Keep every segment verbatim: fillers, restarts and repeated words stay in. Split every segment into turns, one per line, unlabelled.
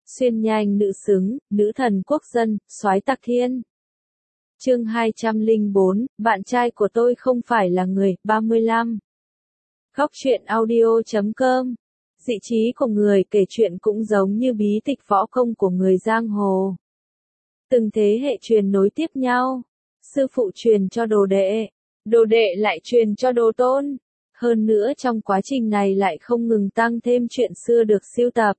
Xuyên nhanh nữ xứng, nữ thần quốc dân, soái tặc thiên. Chương hai trăm lẻ bốn, bạn trai của tôi không phải là người, ba mươi lăm. Góc truyện audio chấm com. Dị trí của người kể chuyện cũng giống như bí tịch võ công của người giang hồ. Từng thế hệ truyền nối tiếp nhau. Sư phụ truyền cho đồ đệ, đồ đệ lại truyền cho đồ tôn. Hơn nữa trong quá trình này lại không ngừng tăng thêm chuyện xưa được sưu tập.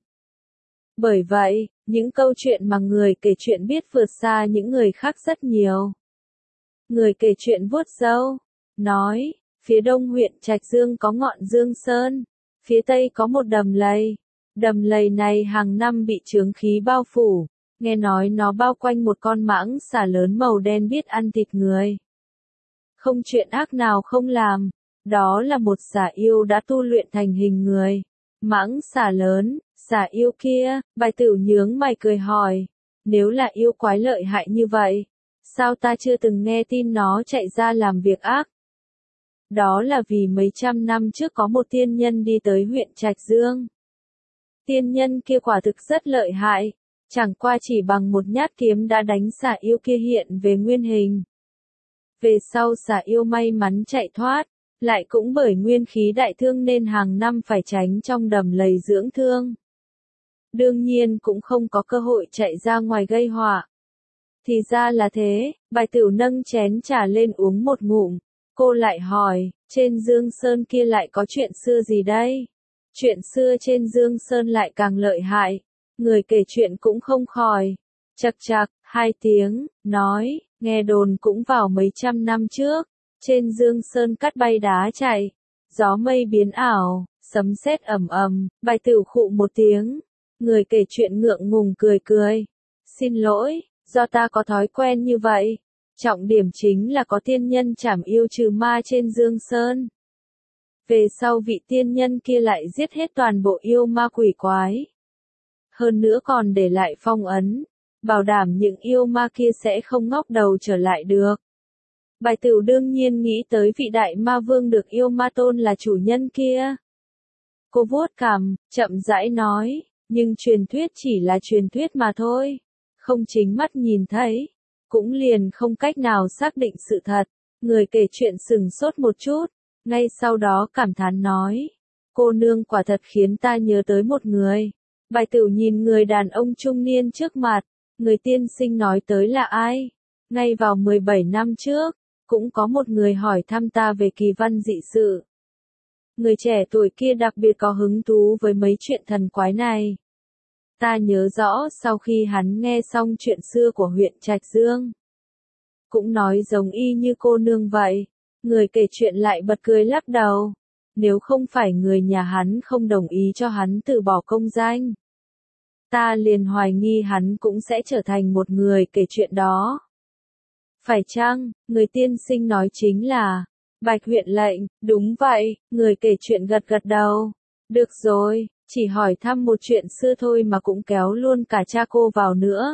Bởi vậy, những câu chuyện mà người kể chuyện biết vượt xa những người khác rất nhiều. Người kể chuyện vuốt râu, nói, phía đông huyện Trạch Dương có ngọn Dương Sơn, phía tây có một đầm lầy. Đầm lầy này hàng năm bị chướng khí bao phủ, nghe nói nó bao quanh một con mãng xà lớn màu đen biết ăn thịt người. Không chuyện ác nào không làm, đó là một xà yêu đã tu luyện thành hình người. Mãng xà lớn, xà yêu kia, Bài Tửu nhướng mày cười hỏi, nếu là yêu quái lợi hại như vậy, sao ta chưa từng nghe tin nó chạy ra làm việc ác? Đó là vì mấy trăm năm trước có một tiên nhân đi tới huyện Trạch Dương. Tiên nhân kia quả thực rất lợi hại, chẳng qua chỉ bằng một nhát kiếm đã đánh xà yêu kia hiện về nguyên hình. Về sau xà yêu may mắn chạy thoát, lại cũng bởi nguyên khí đại thương nên hàng năm phải tránh trong đầm lầy dưỡng thương. Đương nhiên cũng không có cơ hội chạy ra ngoài gây họa. Thì ra là thế, Bài Tửu nâng chén trà lên uống một ngụm. Cô lại hỏi, trên Dương Sơn kia lại có chuyện xưa gì đây? Chuyện xưa trên Dương Sơn lại càng lợi hại. Người kể chuyện cũng không khỏi. Chậc chậc, hai tiếng, nói, nghe đồn cũng vào mấy trăm năm trước. Trên Dương Sơn cát bay đá chạy, gió mây biến ảo, sấm sét ầm ầm. Bài Tửu khụ một tiếng. Người kể chuyện ngượng ngùng cười cười. Xin lỗi, do ta có thói quen như vậy. Trọng điểm chính là có tiên nhân trảm yêu trừ ma trên Dương Sơn. Về sau vị tiên nhân kia lại giết hết toàn bộ yêu ma quỷ quái. Hơn nữa còn để lại phong ấn, bảo đảm những yêu ma kia sẽ không ngóc đầu trở lại được. Bài Tửu đương nhiên nghĩ tới vị đại ma vương được yêu ma tôn là chủ nhân kia. Cô vuốt cằm, chậm rãi nói, nhưng truyền thuyết chỉ là truyền thuyết mà thôi, không chính mắt nhìn thấy, cũng liền không cách nào xác định sự thật. Người kể chuyện sừng sốt một chút, ngay sau đó cảm thán nói, cô nương quả thật khiến ta nhớ tới một người. Bài Tửu nhìn người đàn ông trung niên trước mặt, người tiên sinh nói tới là ai? Ngay vào mười bảy năm trước, cũng có một người hỏi thăm ta về kỳ văn dị sự. Người trẻ tuổi kia đặc biệt có hứng thú với mấy chuyện thần quái này. Ta nhớ rõ sau khi hắn nghe xong chuyện xưa của huyện Trạch Dương, cũng nói giống y như cô nương vậy. Người kể chuyện lại bật cười lắc đầu. Nếu không phải người nhà hắn không đồng ý cho hắn từ bỏ công danh, ta liền hoài nghi hắn cũng sẽ trở thành một người kể chuyện đó. Phải chăng, người tiên sinh nói chính là Bạch huyện lệnh? Đúng vậy, người kể chuyện gật gật đầu. Được rồi, chỉ hỏi thăm một chuyện xưa thôi mà cũng kéo luôn cả cha cô vào nữa.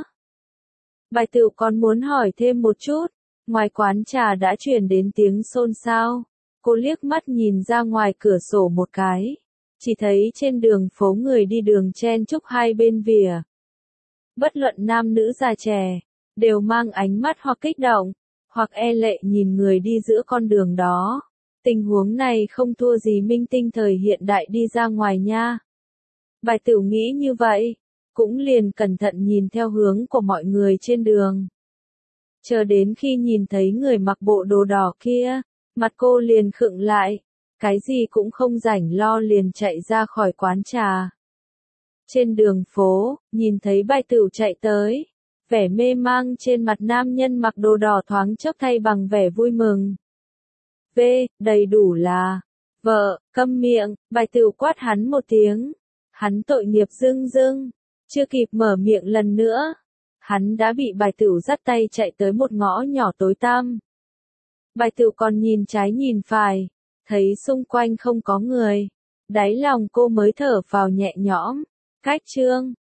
Bài Tửu còn muốn hỏi thêm một chút. Ngoài quán trà đã truyền đến tiếng xôn xao. Cô liếc mắt nhìn ra ngoài cửa sổ một cái. Chỉ thấy trên đường phố người đi đường chen chúc hai bên vỉa. Bất luận nam nữ già trẻ, đều mang ánh mắt hoặc kích động, hoặc e lệ nhìn người đi giữa con đường đó. Tình huống này không thua gì minh tinh thời hiện đại đi ra ngoài nha. Bài Tửu nghĩ như vậy, cũng liền cẩn thận nhìn theo hướng của mọi người trên đường. Chờ đến khi nhìn thấy người mặc bộ đồ đỏ kia, mặt cô liền khựng lại, cái gì cũng không rảnh lo liền chạy ra khỏi quán trà. Trên đường phố, nhìn thấy Bài Tửu chạy tới, vẻ mê mang trên mặt nam nhân mặc đồ đỏ thoáng chốc thay bằng vẻ vui mừng. V, đầy đủ là, vợ, câm miệng. Bài Tửu quát hắn một tiếng. Hắn tội nghiệp dưng dưng, chưa kịp mở miệng lần nữa, hắn đã bị Bài Tửu dắt tay chạy tới một ngõ nhỏ tối tăm. Bài Tửu còn nhìn trái nhìn phải, thấy xung quanh không có người. Đáy lòng cô mới thở phào nhẹ nhõm. Cách chương